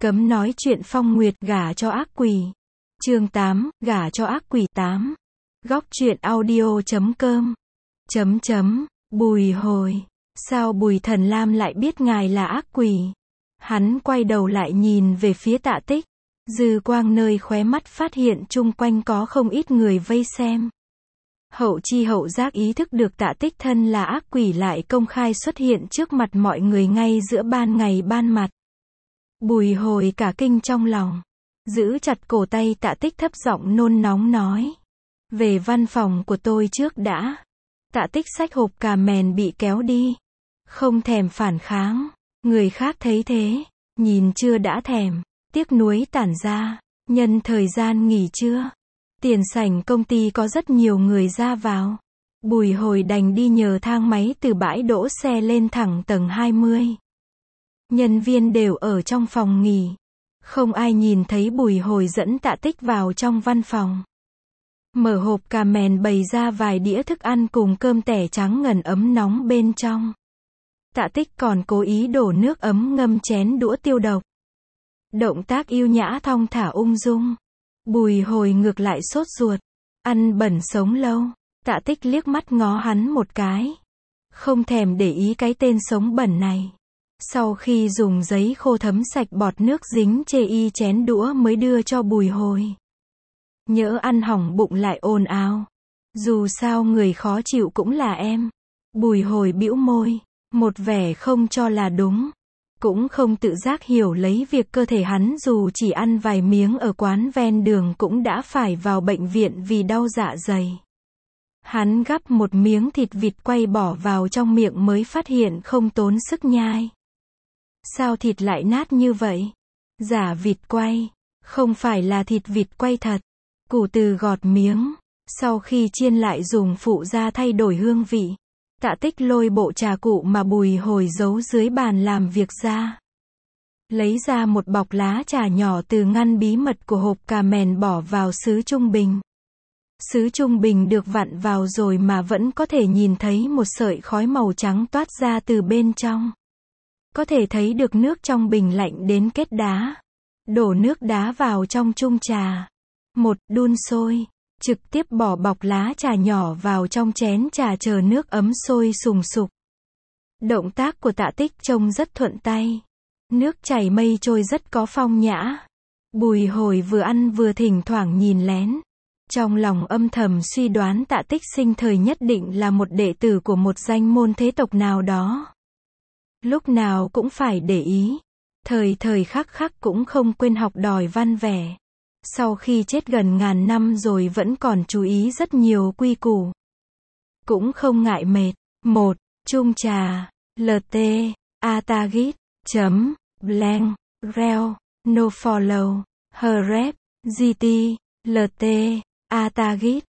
Cấm nói chuyện Phong Nguyệt gả cho ác quỷ. Chương 8, gả cho ác quỷ 8. Góc truyện audio.com. Bùi Hồi. Sao Bùi Thần Lam lại biết ngài là ác quỷ? Hắn quay đầu lại nhìn về phía Tạ Tích. Dư quang nơi khóe mắt phát hiện chung quanh có không ít người vây xem. Hậu chi hậu giác ý thức được Tạ Tích thân là ác quỷ lại công khai xuất hiện trước mặt mọi người ngay giữa ban ngày ban mặt. Bùi Hồi cả kinh trong lòng. Giữ chặt cổ tay Tạ Tích thấp giọng nôn nóng nói. Về văn phòng của tôi trước đã. Tạ Tích xách hộp cà mèn bị kéo đi. Không thèm phản kháng. Người khác thấy thế. Nhìn chưa đã thèm. Tiếc nuối tản ra. Nhân thời gian nghỉ trưa. Tiền sảnh công ty có rất nhiều người ra vào. Bùi Hồi đành đi nhờ thang máy từ bãi đỗ xe lên thẳng tầng 20. Nhân viên đều ở trong phòng nghỉ. Không ai nhìn thấy Bùi Hồi dẫn Tạ Tích vào trong văn phòng. Mở hộp cà mèn bày ra vài đĩa thức ăn cùng cơm tẻ trắng ngần ấm nóng bên trong. Tạ Tích còn cố ý đổ nước ấm ngâm chén đũa tiêu độc. Động tác yêu nhã thong thả ung dung. Bùi Hồi ngược lại sốt ruột. Ăn bẩn sống lâu. Tạ Tích liếc mắt ngó hắn một cái. Không thèm để ý cái tên sống bẩn này. Sau khi dùng giấy khô thấm sạch bọt nước dính chê y chén đũa mới đưa cho Bùi Hồi. Nhỡ ăn hỏng bụng lại ồn ào. Dù sao người khó chịu cũng là em. Bùi Hồi bĩu môi. Một vẻ không cho là đúng. Cũng không tự giác hiểu lấy việc cơ thể hắn dù chỉ ăn vài miếng ở quán ven đường cũng đã phải vào bệnh viện vì đau dạ dày. Hắn gắp một miếng thịt vịt quay bỏ vào trong miệng mới phát hiện không tốn sức nhai. Sao thịt lại nát như vậy? Giả vịt quay. Không phải là thịt vịt quay thật. Củ từ gọt miếng. Sau khi chiên lại dùng phụ gia thay đổi hương vị. Tạ Tích lôi bộ trà cụ mà Bùi Hồi giấu dưới bàn làm việc ra. Lấy ra một bọc lá trà nhỏ từ ngăn bí mật của hộp cà mèn bỏ vào sứ trung bình. Sứ trung bình được vặn vào rồi mà vẫn có thể nhìn thấy một sợi khói màu trắng toát ra từ bên trong. Có thể thấy được nước trong bình lạnh đến kết đá. Đổ nước đá vào trong chung trà. Đun sôi. Trực tiếp bỏ bọc lá trà nhỏ vào trong chén trà chờ nước ấm sôi sùng sục. Động tác của Tạ Tích trông rất thuận tay. Nước chảy mây trôi rất có phong nhã. Bùi Hồi vừa ăn vừa thỉnh thoảng nhìn lén. Trong lòng âm thầm suy đoán Tạ Tích sinh thời nhất định là một đệ tử của một danh môn thế tộc nào đó. Lúc nào cũng phải để ý. Thời khắc khắc cũng không quên học đòi văn vẻ. Sau khi chết gần ngàn năm rồi vẫn còn chú ý rất nhiều quy củ. Cũng không ngại mệt. Chung trà. LT. Atagit. Blank. Reo. No follow. Her rep. GT. LT. Atagit.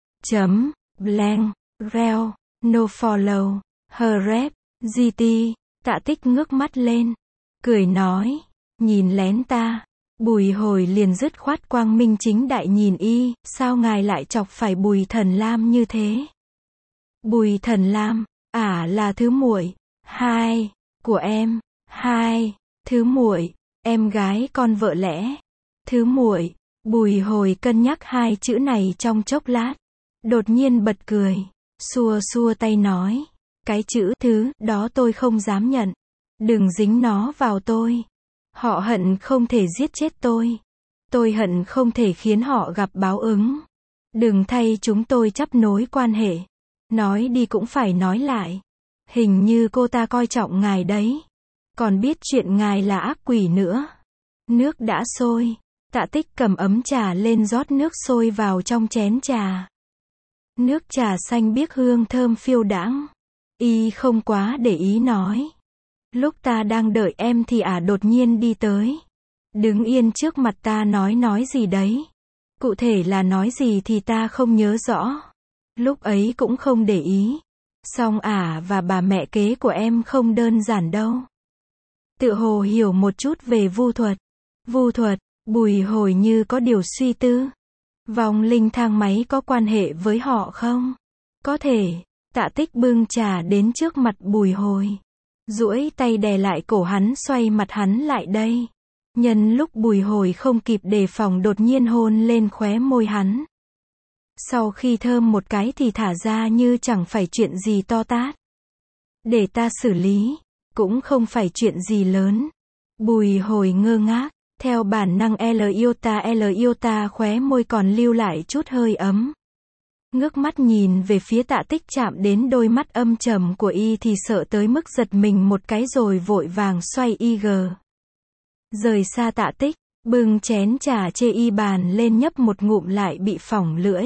Blank. Reo. No follow. Her rep. GT. Tạ Tích ngước mắt lên. Cười nói. Nhìn lén ta. Bùi Hồi liền dứt khoát quang minh chính đại nhìn y. Sao ngài lại chọc phải Bùi Thần Lam như thế? Bùi Thần Lam. Là thứ muội. Của em. Thứ muội. Em gái con vợ lẽ. Thứ muội. Bùi Hồi cân nhắc hai chữ này trong chốc lát. Đột nhiên bật cười. Xua tay nói. Cái chữ thứ đó tôi không dám nhận. Đừng dính nó vào tôi. Họ hận không thể giết chết tôi. Tôi hận không thể khiến họ gặp báo ứng. Đừng thay chúng tôi chấp nối quan hệ. Nói đi cũng phải nói lại. Hình như cô ta coi trọng ngài đấy. Còn biết chuyện ngài là ác quỷ nữa. Nước đã sôi. Tạ Tích cầm ấm trà lên rót nước sôi vào trong chén trà. Nước trà xanh biếc hương thơm phiêu đãng. Y không quá để ý nói. Lúc ta đang đợi em thì đột nhiên đi tới. Đứng yên trước mặt ta nói gì đấy. Cụ thể là nói gì thì ta không nhớ rõ. Lúc ấy cũng không để ý. Song và bà mẹ kế của em không đơn giản đâu. Tự hồ hiểu một chút về vu thuật. Vu thuật, Bùi Hồi như có điều suy tư. Vong linh thang máy có quan hệ với họ không? Có thể. Tạ Tích bưng trà đến trước mặt Bùi Hồi. Duỗi tay đè lại cổ hắn xoay mặt hắn lại đây. Nhân lúc Bùi Hồi không kịp đề phòng đột nhiên hôn lên khóe môi hắn. Sau khi thơm một cái thì thả ra như chẳng phải chuyện gì to tát. Để ta xử lý, cũng không phải chuyện gì lớn. Bùi Hồi ngơ ngác, theo bản năng L yêu ta khóe môi còn lưu lại chút hơi ấm. Ngước mắt nhìn về phía Tạ Tích chạm đến đôi mắt âm trầm của y thì sợ tới mức giật mình một cái rồi vội vàng xoay IG. Rời xa Tạ Tích, bưng chén trà chê y bàn lên nhấp một ngụm lại bị phỏng lưỡi.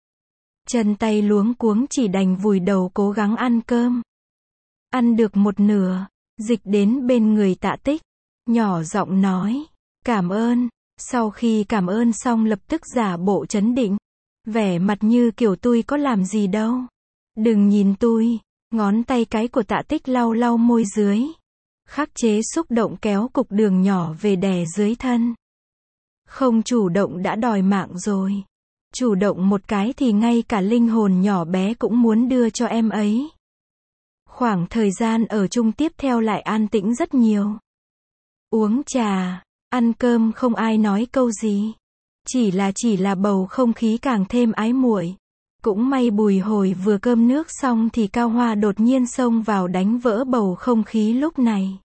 Chân tay luống cuống chỉ đành vùi đầu cố gắng ăn cơm. Ăn được một nửa, dịch đến bên người Tạ Tích, nhỏ giọng nói, cảm ơn. Sau khi cảm ơn xong lập tức giả bộ trấn định, vẻ mặt như kiểu tôi có làm gì đâu. Đừng nhìn tôi. Ngón tay cái của Tạ Tích lau lau môi dưới, khắc chế xúc động kéo cục đường nhỏ về đè dưới thân. Không chủ động đã đòi mạng rồi. Chủ động một cái thì ngay cả linh hồn nhỏ bé cũng muốn đưa cho em ấy. Khoảng thời gian ở chung tiếp theo lại an tĩnh rất nhiều. Uống trà, ăn cơm không ai nói câu gì. Chỉ là bầu không khí càng thêm ái muội. Cũng may Bùi Hồi vừa cơm nước xong thì Cao Hoa đột nhiên xông vào đánh vỡ bầu không khí lúc này.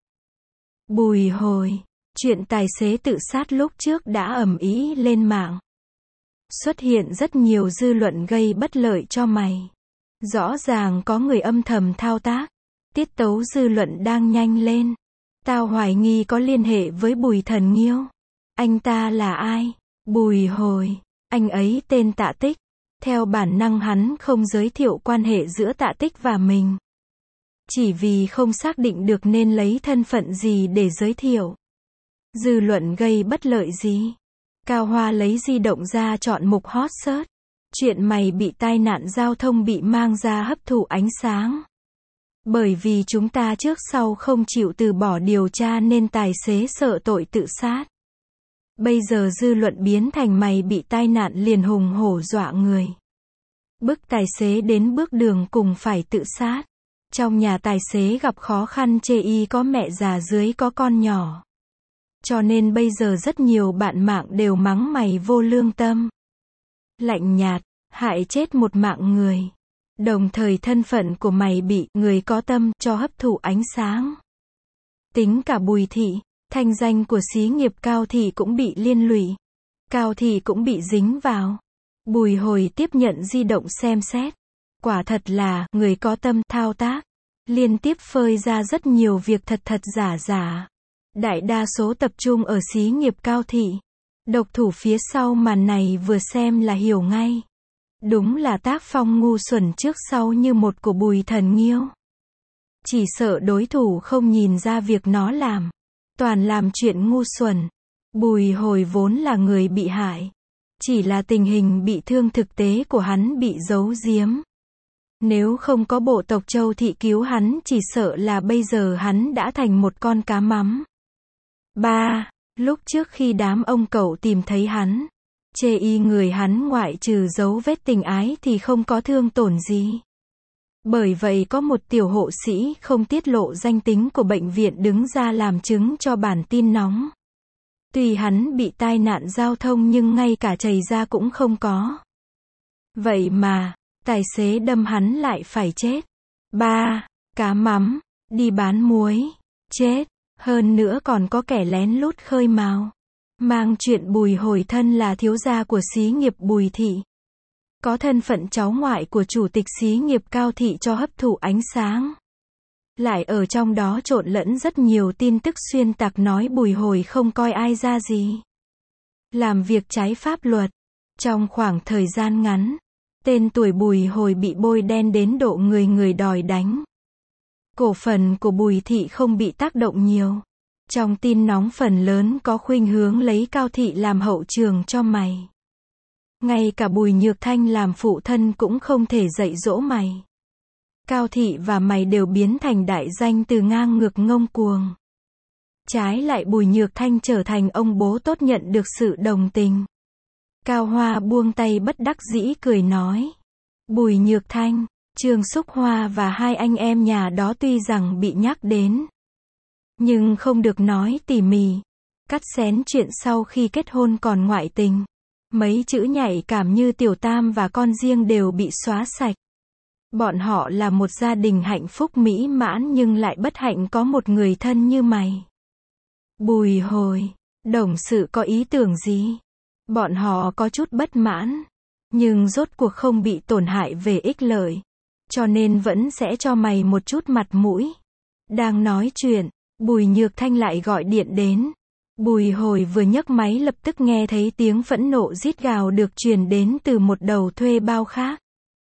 Bùi Hồi, chuyện tài xế tự sát lúc trước đã ầm ĩ lên mạng. Xuất hiện rất nhiều dư luận gây bất lợi cho mày. Rõ ràng có người âm thầm thao tác. Tiết tấu dư luận đang nhanh lên. Tao hoài nghi có liên hệ với Bùi Thần Nghiêu. Anh ta là ai? Bùi Hồi, anh ấy tên Tạ Tích. Theo bản năng hắn không giới thiệu quan hệ giữa Tạ Tích và mình. Chỉ vì không xác định được nên lấy thân phận gì để giới thiệu. Dư luận gây bất lợi gì? Cao Hoa lấy di động ra chọn mục hot search. Chuyện mày bị tai nạn giao thông bị mang ra hấp thụ ánh sáng. Bởi vì chúng ta trước sau không chịu từ bỏ điều tra nên tài xế sợ tội tự sát. Bây giờ dư luận biến thành mày bị tai nạn liền hùng hổ dọa người. Bức tài xế đến bước đường cùng phải tự sát. Trong nhà tài xế gặp khó khăn chê y có mẹ già dưới có con nhỏ. Cho nên bây giờ rất nhiều bạn mạng đều mắng mày vô lương tâm. Lạnh nhạt, hại chết một mạng người. Đồng thời thân phận của mày bị người có tâm cho hấp thụ ánh sáng. Tính cả Bùi Thị, thanh danh của xí nghiệp Cao Thị cũng bị liên lụy. Cao Thị cũng bị dính vào. Bùi Hồi tiếp nhận di động xem xét. Quả thật là người có tâm thao tác. Liên tiếp phơi ra rất nhiều việc thật giả giả. Đại đa số tập trung ở xí nghiệp Cao Thị. Độc thủ phía sau màn này vừa xem là hiểu ngay. Đúng là tác phong ngu xuẩn trước sau như một của Bùi Thần Nghiêu. Chỉ sợ đối thủ không nhìn ra việc nó làm. Toàn làm chuyện ngu xuẩn. Bùi Hồi vốn là người bị hại. Chỉ là tình hình bị thương thực tế của hắn bị giấu giếm. Nếu không có bộ tộc Châu Thị cứu hắn chỉ sợ là bây giờ hắn đã thành một con cá mắm. 3. Lúc trước khi đám ông cậu tìm thấy hắn, chê y người hắn ngoại trừ dấu vết tình ái thì không có thương tổn gì. Bởi vậy có một tiểu hộ sĩ không tiết lộ danh tính của bệnh viện đứng ra làm chứng cho bản tin nóng. Tuy hắn bị tai nạn giao thông nhưng ngay cả chảy ra cũng không có. Vậy mà, tài xế đâm hắn lại phải chết. 3. Cá mắm, đi bán muối, chết. Hơn nữa còn có kẻ lén lút khơi mào. Mang chuyện Bùi Hồi thân là thiếu gia của xí nghiệp Bùi Thị. Có thân phận cháu ngoại của chủ tịch xí nghiệp Cao Thị cho hấp thụ ánh sáng. Lại ở trong đó trộn lẫn rất nhiều tin tức xuyên tạc nói Bùi Hồi không coi ai ra gì. Làm việc trái pháp luật. Trong khoảng thời gian ngắn, tên tuổi Bùi Hồi bị bôi đen đến độ người người đòi đánh. Cổ phần của Bùi Thị không bị tác động nhiều. Trong tin nóng phần lớn có khuynh hướng lấy Cao Thị làm hậu trường cho mày. Ngay cả Bùi Nhược Thanh làm phụ thân cũng không thể dạy dỗ mày. Cao Thị và mày đều biến thành đại danh từ ngang ngược ngông cuồng. Trái lại Bùi Nhược Thanh trở thành ông bố tốt nhận được sự đồng tình. Cao Hoa buông tay bất đắc dĩ cười nói. Bùi Nhược Thanh, Trương Xúc Hoa và hai anh em nhà đó tuy rằng bị nhắc đến, nhưng không được nói tỉ mỉ. Cắt xén chuyện sau khi kết hôn còn ngoại tình. Mấy chữ nhạy cảm như tiểu tam và con riêng đều bị xóa sạch. Bọn họ là một gia đình hạnh phúc mỹ mãn nhưng lại bất hạnh có một người thân như mày. Bùi Hồi, đồng sự có ý tưởng gì? Bọn họ có chút bất mãn, nhưng rốt cuộc không bị tổn hại về ích lợi, cho nên vẫn sẽ cho mày một chút mặt mũi. Đang nói chuyện, Bùi Nhược Thanh lại gọi điện đến. Bùi Hồi vừa nhấc máy lập tức nghe thấy tiếng phẫn nộ rít gào được truyền đến từ một đầu thuê bao khác.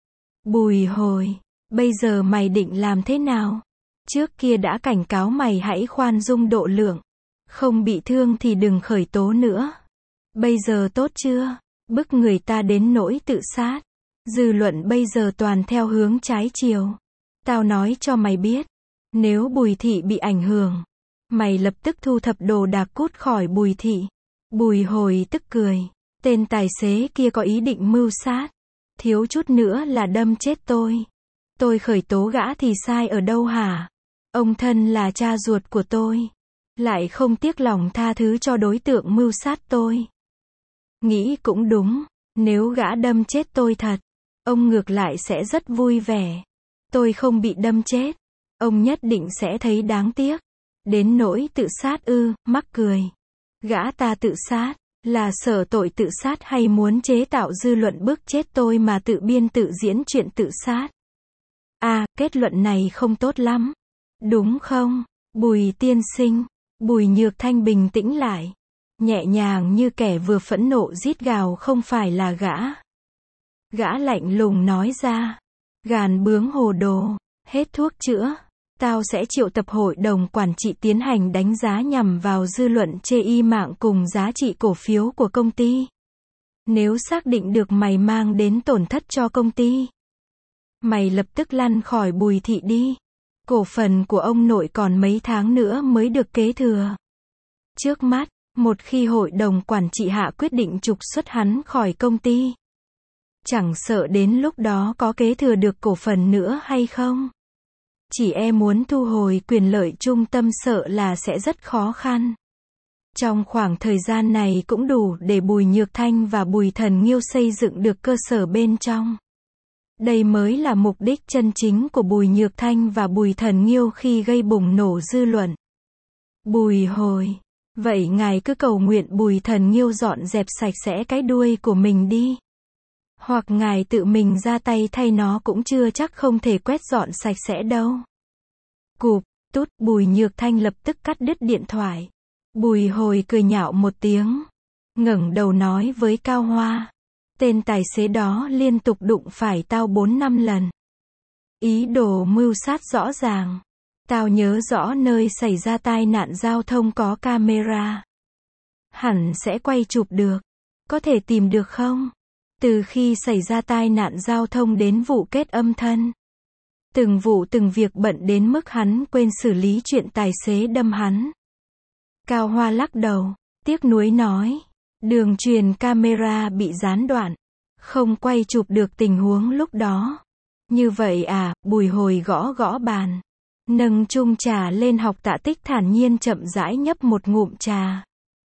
Bùi Hồi, bây giờ mày định làm thế nào? Trước kia đã cảnh cáo mày hãy khoan dung độ lượng. Không bị thương thì đừng khởi tố nữa. Bây giờ tốt chưa? Bức người ta đến nỗi tự sát. Dư luận bây giờ toàn theo hướng trái chiều. Tao nói cho mày biết. Nếu Bùi Thị bị ảnh hưởng, mày lập tức thu thập đồ đạc cút khỏi Bùi Thị. Bùi Hồi tức cười. Tên tài xế kia có ý định mưu sát. Thiếu chút nữa là đâm chết tôi. Tôi khởi tố gã thì sai ở đâu hả? Ông thân là cha ruột của tôi. Lại không tiếc lòng tha thứ cho đối tượng mưu sát tôi. Nghĩ cũng đúng. Nếu gã đâm chết tôi thật, ông ngược lại sẽ rất vui vẻ. Tôi không bị đâm chết, ông nhất định sẽ thấy đáng tiếc. Đến nỗi tự sát ư, mắc cười. Gã ta tự sát, là sợ tội tự sát hay muốn chế tạo dư luận bức chết tôi mà tự biên tự diễn chuyện tự sát? À, kết luận này không tốt lắm. Đúng không, Bùi tiên sinh? Bùi Nhược Thanh bình tĩnh lại. Nhẹ nhàng như kẻ vừa phẫn nộ rít gào không phải là gã. Gã lạnh lùng nói ra. Gàn bướng hồ đồ, hết thuốc chữa. Tao sẽ triệu tập hội đồng quản trị tiến hành đánh giá nhằm vào dư luận chê y mạng cùng giá trị cổ phiếu của công ty. Nếu xác định được mày mang đến tổn thất cho công ty, mày lập tức lăn khỏi Bùi Thị đi. Cổ phần của ông nội còn mấy tháng nữa mới được kế thừa. Trước mắt, một khi hội đồng quản trị hạ quyết định trục xuất hắn khỏi công ty, chẳng sợ đến lúc đó có kế thừa được cổ phần nữa hay không. Chỉ muốn thu hồi quyền lợi trung tâm sợ là sẽ rất khó khăn. Trong khoảng thời gian này cũng đủ để Bùi Nhược Thanh và Bùi Thần Nghiêu xây dựng được cơ sở bên trong. Đây mới là mục đích chân chính của Bùi Nhược Thanh và Bùi Thần Nghiêu khi gây bùng nổ dư luận. Bùi Hồi, vậy ngài cứ cầu nguyện Bùi Thần Nghiêu dọn dẹp sạch sẽ cái đuôi của mình đi. Hoặc ngài tự mình ra tay thay nó cũng chưa chắc không thể quét dọn sạch sẽ đâu. Cụp, tút, Bùi Nhược Thanh lập tức cắt đứt điện thoại. Bùi Hồi cười nhạo một tiếng. Ngẩng đầu nói với Cao Hoa. Tên tài xế đó liên tục đụng phải tao 4-5 lần. Ý đồ mưu sát rõ ràng. Tao nhớ rõ nơi xảy ra tai nạn giao thông có camera. Hẳn sẽ quay chụp được. Có thể tìm được không? Từ khi xảy ra tai nạn giao thông đến vụ kết âm thân. Từng vụ từng việc bận đến mức hắn quên xử lý chuyện tài xế đâm hắn. Cao Hoa lắc đầu, tiếc nuối nói. Đường truyền camera bị gián đoạn. Không quay chụp được tình huống lúc đó. Như vậy à, Bùi Hồi gõ gõ bàn. Nâng chung trà lên học Tạ Tích thản nhiên chậm rãi nhấp một ngụm trà.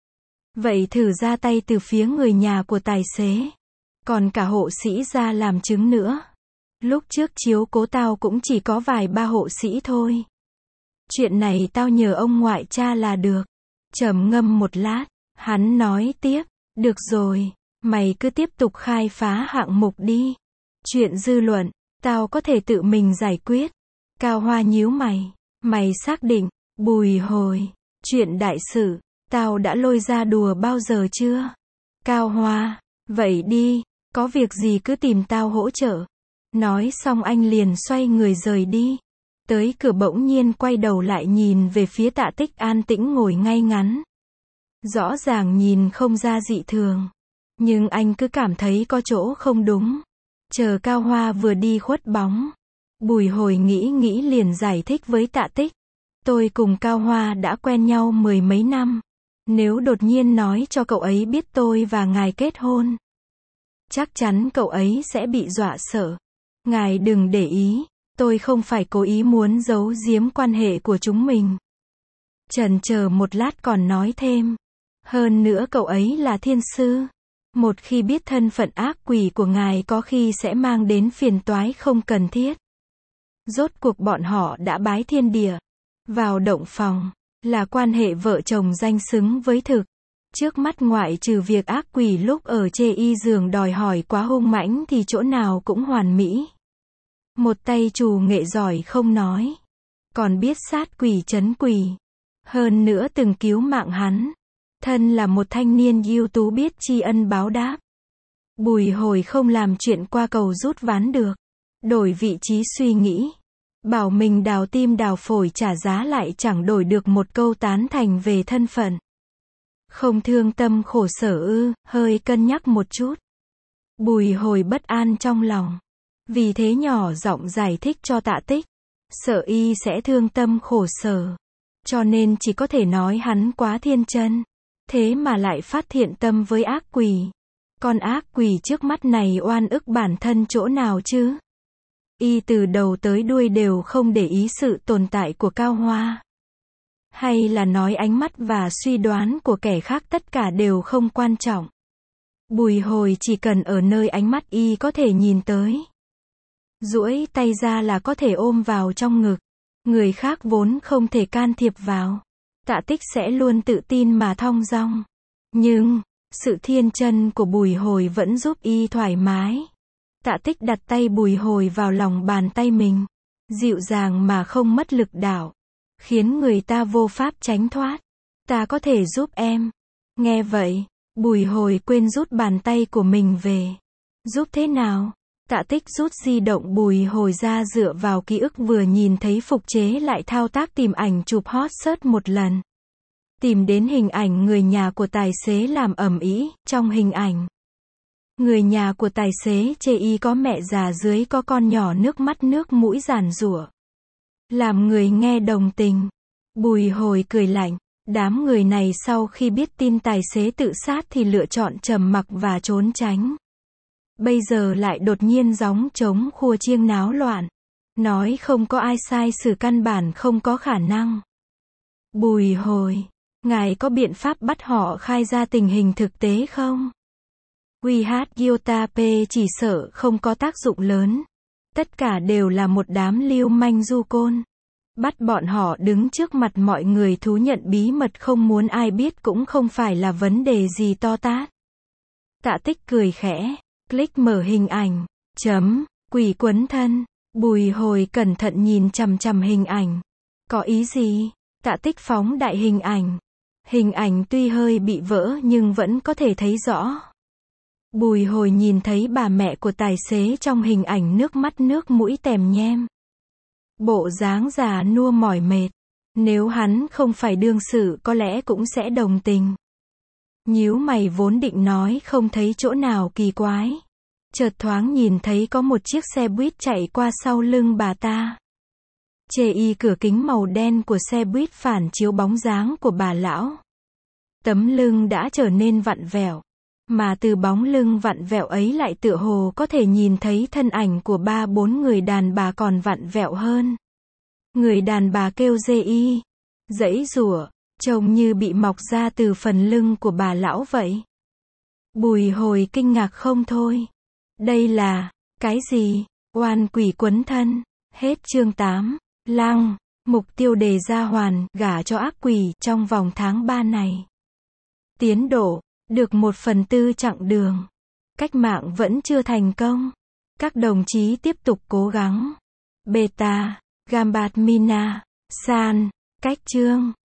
Vậy thử ra tay từ phía người nhà của tài xế. Còn cả hộ sĩ ra làm chứng nữa. Lúc trước chiếu cố tao cũng chỉ có vài ba hộ sĩ thôi. Chuyện này tao nhờ ông ngoại cha là được. Trầm ngâm một lát, hắn nói tiếp. Được rồi, mày cứ tiếp tục khai phá hạng mục đi. Chuyện dư luận, tao có thể tự mình giải quyết. Cao Hoa nhíu mày. Mày xác định, Bùi Hồi, chuyện đại sự, tao đã lôi ra đùa bao giờ chưa? Cao Hoa, vậy đi, có việc gì cứ tìm tao hỗ trợ. Nói xong anh liền xoay người rời đi. Tới cửa bỗng nhiên quay đầu lại nhìn về phía Tạ Tích an tĩnh ngồi ngay ngắn. Rõ ràng nhìn không ra dị thường. Nhưng anh cứ cảm thấy có chỗ không đúng. Chờ Cao Hoa vừa đi khuất bóng. Bùi Hồi nghĩ liền giải thích với Tạ Tích. Tôi cùng Cao Hoa đã quen nhau 10 mấy năm. Nếu đột nhiên nói cho cậu ấy biết tôi và ngài kết hôn, chắc chắn cậu ấy sẽ bị dọa sợ. Ngài đừng để ý, tôi không phải cố ý muốn giấu giếm quan hệ của chúng mình. Chần chờ một lát còn nói thêm. Hơn nữa cậu ấy là thiên sư. Một khi biết thân phận ác quỷ của ngài có khi sẽ mang đến phiền toái không cần thiết. Rốt cuộc bọn họ đã bái thiên địa. Vào động phòng, là quan hệ vợ chồng danh xứng với thực. Trước mắt ngoại trừ việc ác quỷ lúc ở chê y giường đòi hỏi quá hung mãnh thì chỗ nào cũng hoàn mỹ. Một tay trù nghệ giỏi không nói. Còn biết sát quỷ trấn quỷ. Hơn nữa từng cứu mạng hắn. Thân là một thanh niên ưu tú biết tri ân báo đáp. Bùi Hồi không làm chuyện qua cầu rút ván được. Đổi vị trí suy nghĩ. Bảo mình đào tim đào phổi trả giá lại chẳng đổi được một câu tán thành về thân phận. Không thương tâm khổ sở ư, hơi cân nhắc một chút. Bùi Hồi bất an trong lòng. Vì thế nhỏ giọng giải thích cho Tạ Tích. Sợ y sẽ thương tâm khổ sở. Cho nên chỉ có thể nói hắn quá thiên chân. Thế mà lại phát thiện tâm với ác quỷ. Con ác quỷ trước mắt này oan ức bản thân chỗ nào chứ? Y từ đầu tới đuôi đều không để ý sự tồn tại của Cao Hoa. Hay là nói ánh mắt và suy đoán của kẻ khác tất cả đều không quan trọng. Bùi Hồi chỉ cần ở nơi ánh mắt y có thể nhìn tới. Duỗi tay ra là có thể ôm vào trong ngực. Người khác vốn không thể can thiệp vào. Tạ Tích sẽ luôn tự tin mà thong dong. Nhưng, sự thiên chân của Bùi Hồi vẫn giúp y thoải mái. Tạ Tích đặt tay Bùi Hồi vào lòng bàn tay mình. Dịu dàng mà không mất lực đạo. Khiến người ta vô pháp tránh thoát. Ta có thể giúp em. Nghe vậy, Bùi Hồi quên rút bàn tay của mình về. Giúp thế nào? Tạ Tích rút di động Bùi Hồi ra dựa vào ký ức vừa nhìn thấy phục chế lại thao tác tìm ảnh chụp hot search một lần. Tìm đến hình ảnh người nhà của tài xế làm ầm ĩ. Trong hình ảnh, người nhà của tài xế chê y có mẹ già dưới có con nhỏ nước mắt nước mũi giàn giụa. Làm người nghe đồng tình. Bùi Hồi cười lạnh. Đám người này sau khi biết tin tài xế tự sát thì lựa chọn trầm mặc và trốn tránh. Bây giờ lại đột nhiên gióng trống khua chiêng náo loạn. Nói không có ai sai xử căn bản không có khả năng. Bùi Hồi, ngài có biện pháp bắt họ khai ra tình hình thực tế không? QH chỉ sợ không có tác dụng lớn. Tất cả đều là một đám lưu manh du côn. Bắt bọn họ đứng trước mặt mọi người thú nhận bí mật không muốn ai biết cũng không phải là vấn đề gì to tát. Tạ Tích cười khẽ. Click mở hình ảnh. Quỷ quấn thân. Bùi Hồi cẩn thận nhìn chằm chằm hình ảnh. Có ý gì? Tạ Tích phóng đại hình ảnh. Hình ảnh tuy hơi bị vỡ nhưng vẫn có thể thấy rõ. Bùi Hồi nhìn thấy bà mẹ của tài xế trong hình ảnh nước mắt nước mũi tèm nhem. Bộ dáng già nua mỏi mệt. Nếu hắn không phải đương sự có lẽ cũng sẽ đồng tình. Nhíu mày vốn định nói không thấy chỗ nào kỳ quái. Chợt thoáng nhìn thấy có một chiếc xe buýt chạy qua sau lưng bà ta. Chê y cửa kính màu đen của xe buýt phản chiếu bóng dáng của bà lão. Tấm lưng đã trở nên vặn vẹo. Mà từ bóng lưng vặn vẹo ấy lại tựa hồ có thể nhìn thấy thân ảnh của 3-4 người đàn bà còn vặn vẹo hơn. Người đàn bà kêu dê y. Giãy giụa, trông như bị mọc ra từ phần lưng của bà lão vậy. Bùi Hồi kinh ngạc không thôi. Đây là, cái gì? Oan quỷ quấn thân. Hết chương 8. Lăng, mục tiêu đề ra hoàn, gả cho ác quỷ trong vòng tháng 3 này. Tiến độ, được 1/4 chặng đường. Cách mạng vẫn chưa thành công. Các đồng chí tiếp tục cố gắng. Beta, Gambat Mina, San, cách chương.